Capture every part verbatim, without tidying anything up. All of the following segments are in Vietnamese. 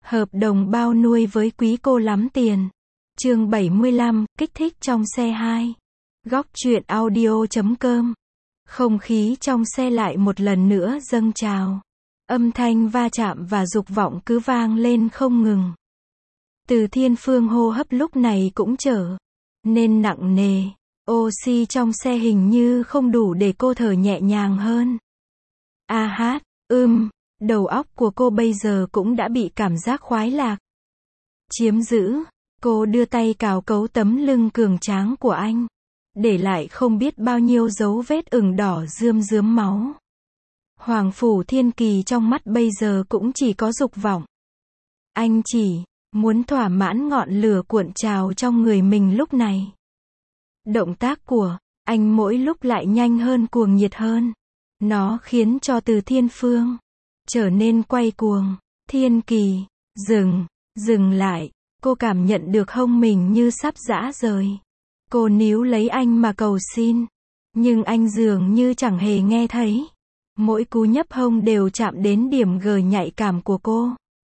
Hợp đồng bao nuôi với quý cô lắm tiền. Chương bảy mươi lăm, kích thích trong xe hai. Góc truyện audio chấm com. Không khí trong xe lại một lần nữa dâng trào. Âm thanh va chạm và dục vọng cứ vang lên không ngừng. Từ Thiên Phương hô hấp lúc này cũng trở nên nặng nề. Oxy trong xe hình như không đủ để cô thở nhẹ nhàng hơn. A hát, ưm, đầu óc của cô bây giờ cũng đã bị cảm giác khoái lạc chiếm giữ. Cô đưa tay cào cấu tấm lưng cường tráng của anh, để lại không biết bao nhiêu dấu vết ửng đỏ rươm rướm máu. Hoàng Phủ Thiên Kỳ trong mắt bây giờ cũng chỉ có dục vọng. Anh chỉ muốn thỏa mãn ngọn lửa cuộn trào trong người mình lúc này. Động tác của anh mỗi lúc lại nhanh hơn, cuồng nhiệt hơn. Nó khiến cho Từ Thiên Phương trở nên quay cuồng. Thiên Kỳ, dừng, dừng lại. Cô cảm nhận được hông mình như sắp giã rời. Cô níu lấy anh mà cầu xin. Nhưng anh dường như chẳng hề nghe thấy. Mỗi cú nhấp hông đều chạm đến điểm gờ nhạy cảm của cô.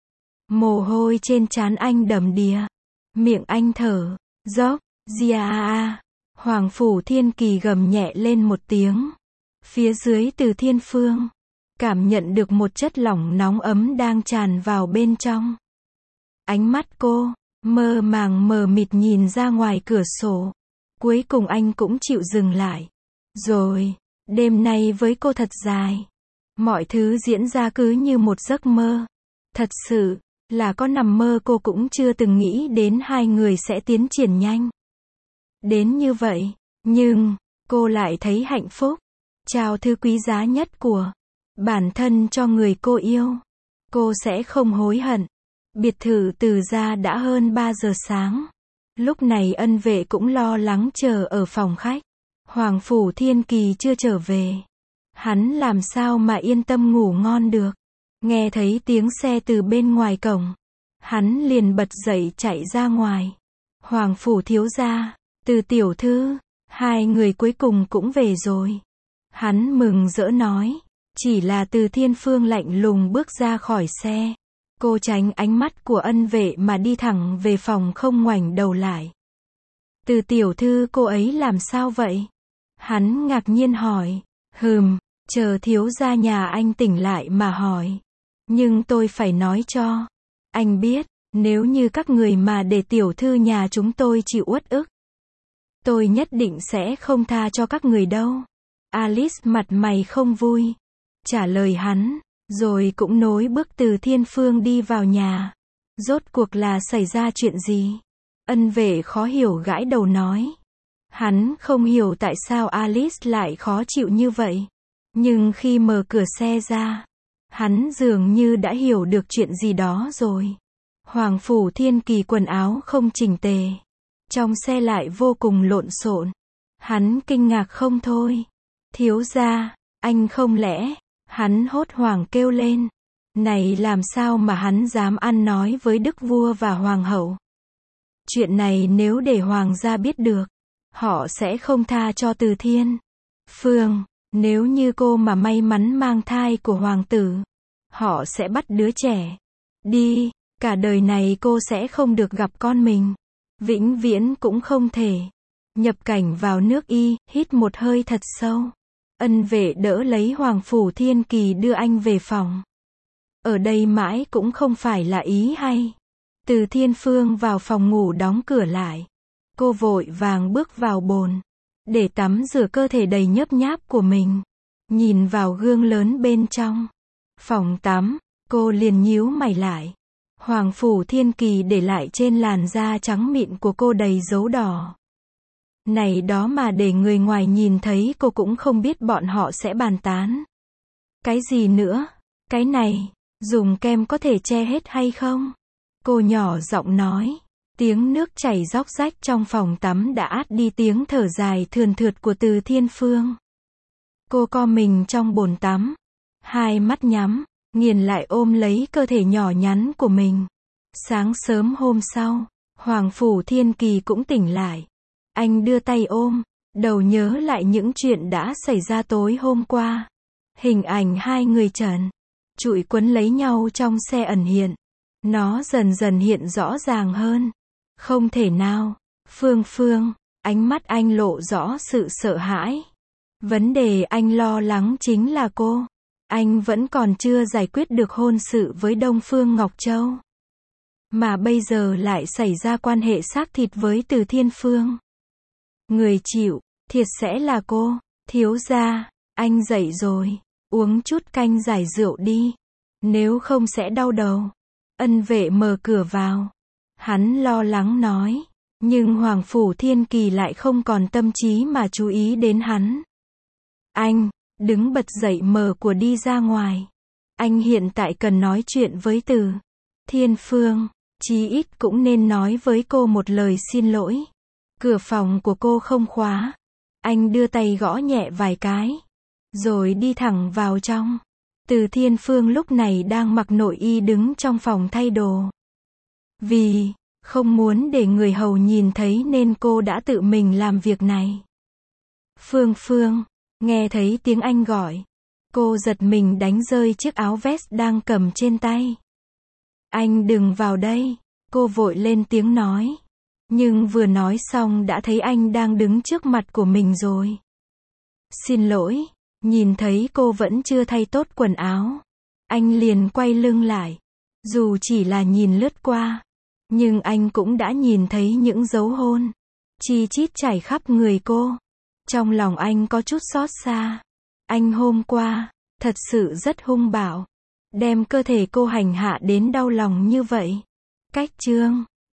Mồ hôi trên trán anh đầm đìa. Miệng anh thở dốc. Gia a. Hoàng Phủ Thiên Kỳ gầm nhẹ lên một tiếng. Phía dưới Từ Thiên Phương cảm nhận được một chất lỏng nóng ấm đang tràn vào bên trong. Ánh mắt cô mơ màng mờ mịt nhìn ra ngoài cửa sổ. Cuối cùng anh cũng chịu dừng lại. Rồi, đêm nay với cô thật dài. Mọi thứ diễn ra cứ như một giấc mơ. Thật sự là có nằm mơ cô cũng chưa từng nghĩ đến hai người sẽ tiến triển nhanh đến như vậy. Nhưng cô lại thấy hạnh phúc. Trao thứ quý giá nhất của bản thân cho người cô yêu. Cô sẽ không hối hận. Biệt thự Từ gia đã hơn ba giờ sáng. Lúc này Ân Vệ cũng lo lắng chờ ở phòng khách. Hoàng Phủ Thiên Kỳ chưa trở về. Hắn làm sao mà yên tâm ngủ ngon được. Nghe thấy tiếng xe từ bên ngoài cổng, hắn liền bật dậy chạy ra ngoài. Hoàng Phủ thiếu gia, Từ tiểu thư, hai người cuối cùng cũng về rồi. Hắn mừng rỡ nói. Chỉ là Từ Thiên Phương lạnh lùng bước ra khỏi xe. Cô tránh ánh mắt của Ân Vệ mà đi thẳng về phòng không ngoảnh đầu lại. Từ tiểu thư, cô ấy làm sao vậy? Hắn ngạc nhiên hỏi. Hừm, chờ thiếu gia nhà anh tỉnh lại mà hỏi. Nhưng tôi phải nói cho anh biết, nếu như các người mà để tiểu thư nhà chúng tôi chịu uất ức, tôi nhất định sẽ không tha cho các người đâu. Alice mặt mày không vui trả lời hắn, rồi cũng nối bước Từ Thiên Phương đi vào nhà. Rốt cuộc là xảy ra chuyện gì? Ân Vệ khó hiểu gãi đầu nói. Hắn không hiểu tại sao Alice lại khó chịu như vậy. Nhưng khi mở cửa xe ra, hắn dường như đã hiểu được chuyện gì đó rồi. Hoàng Phủ Thiên Kỳ quần áo không chỉnh tề. Trong xe lại vô cùng lộn xộn. Hắn kinh ngạc không thôi. Thiếu gia, anh không lẽ... Hắn hốt hoảng kêu lên. Này, làm sao mà hắn dám ăn nói với đức vua và hoàng hậu? Chuyện này nếu để hoàng gia biết được, họ sẽ không tha cho Từ Thiên Phương. Nếu như cô mà may mắn mang thai của hoàng tử, họ sẽ bắt đứa trẻ đi. Cả đời này cô sẽ không được gặp con mình. Vĩnh viễn cũng không thể nhập cảnh vào nước Y. Hít một hơi thật sâu. Ân Vệ đỡ lấy Hoàng Phủ Thiên Kỳ đưa anh về phòng. Ở đây mãi cũng không phải là ý hay. Từ Thiên Phương vào phòng ngủ đóng cửa lại. Cô vội vàng bước vào bồn, để tắm rửa cơ thể đầy nhớp nháp của mình. Nhìn vào gương lớn bên trong phòng tắm, cô liền nhíu mày lại. Hoàng Phủ Thiên Kỳ để lại trên làn da trắng mịn của cô đầy dấu đỏ. Này đó mà để người ngoài nhìn thấy cô cũng không biết bọn họ sẽ bàn tán cái gì nữa. Cái này, dùng kem có thể che hết hay không? Cô nhỏ giọng nói. Tiếng nước chảy róc rách trong phòng tắm đã át đi tiếng thở dài thườn thượt của Từ Thiên Phương. Cô co mình trong bồn tắm, hai mắt nhắm, nghiền lại ôm lấy cơ thể nhỏ nhắn của mình. Sáng sớm hôm sau, Hoàng Phủ Thiên Kỳ cũng tỉnh lại. Anh đưa tay ôm đầu, nhớ lại những chuyện đã xảy ra tối hôm qua. Hình ảnh hai người trần trụi quấn lấy nhau trong xe ẩn hiện. Nó dần dần hiện rõ ràng hơn. Không thể nào. Phương Phương, ánh mắt anh lộ rõ sự sợ hãi. Vấn đề anh lo lắng chính là cô. Anh vẫn còn chưa giải quyết được hôn sự với Đông Phương Ngọc Châu. Mà bây giờ lại xảy ra quan hệ xác thịt với Từ Thiên Phương. Người chịu thiệt sẽ là cô. Thiếu gia, anh dậy rồi. Uống chút canh giải rượu đi. Nếu không sẽ đau đầu. Ân vệ mở cửa vào. Hắn lo lắng nói. Nhưng Hoàng Phủ Thiên Kỳ lại không còn tâm trí mà chú ý đến hắn. Anh, đứng bật dậy mở của đi ra ngoài. Anh hiện tại cần nói chuyện với Từ Thiên Phương. Chí ít cũng nên nói với cô một lời xin lỗi. Cửa phòng của cô không khóa. Anh đưa tay gõ nhẹ vài cái. Rồi đi thẳng vào trong. Từ Thiên Phương lúc này đang mặc nội y đứng trong phòng thay đồ. Vì không muốn để người hầu nhìn thấy nên cô đã tự mình làm việc này. Phương Phương, nghe thấy tiếng anh gọi. Cô giật mình đánh rơi chiếc áo vest đang cầm trên tay. Anh đừng vào đây. Cô vội lên tiếng nói. Nhưng vừa nói xong đã thấy anh đang đứng trước mặt của mình rồi. Xin lỗi. Nhìn thấy cô vẫn chưa thay tốt quần áo. Anh liền quay lưng lại. Dù chỉ là nhìn lướt qua. Nhưng anh cũng đã nhìn thấy những dấu hôn. Chi chít chảy khắp người cô. Trong lòng anh có chút xót xa. Anh hôm qua, thật sự rất hung bạo. Đem cơ thể cô hành hạ đến đau lòng như vậy. Cách chương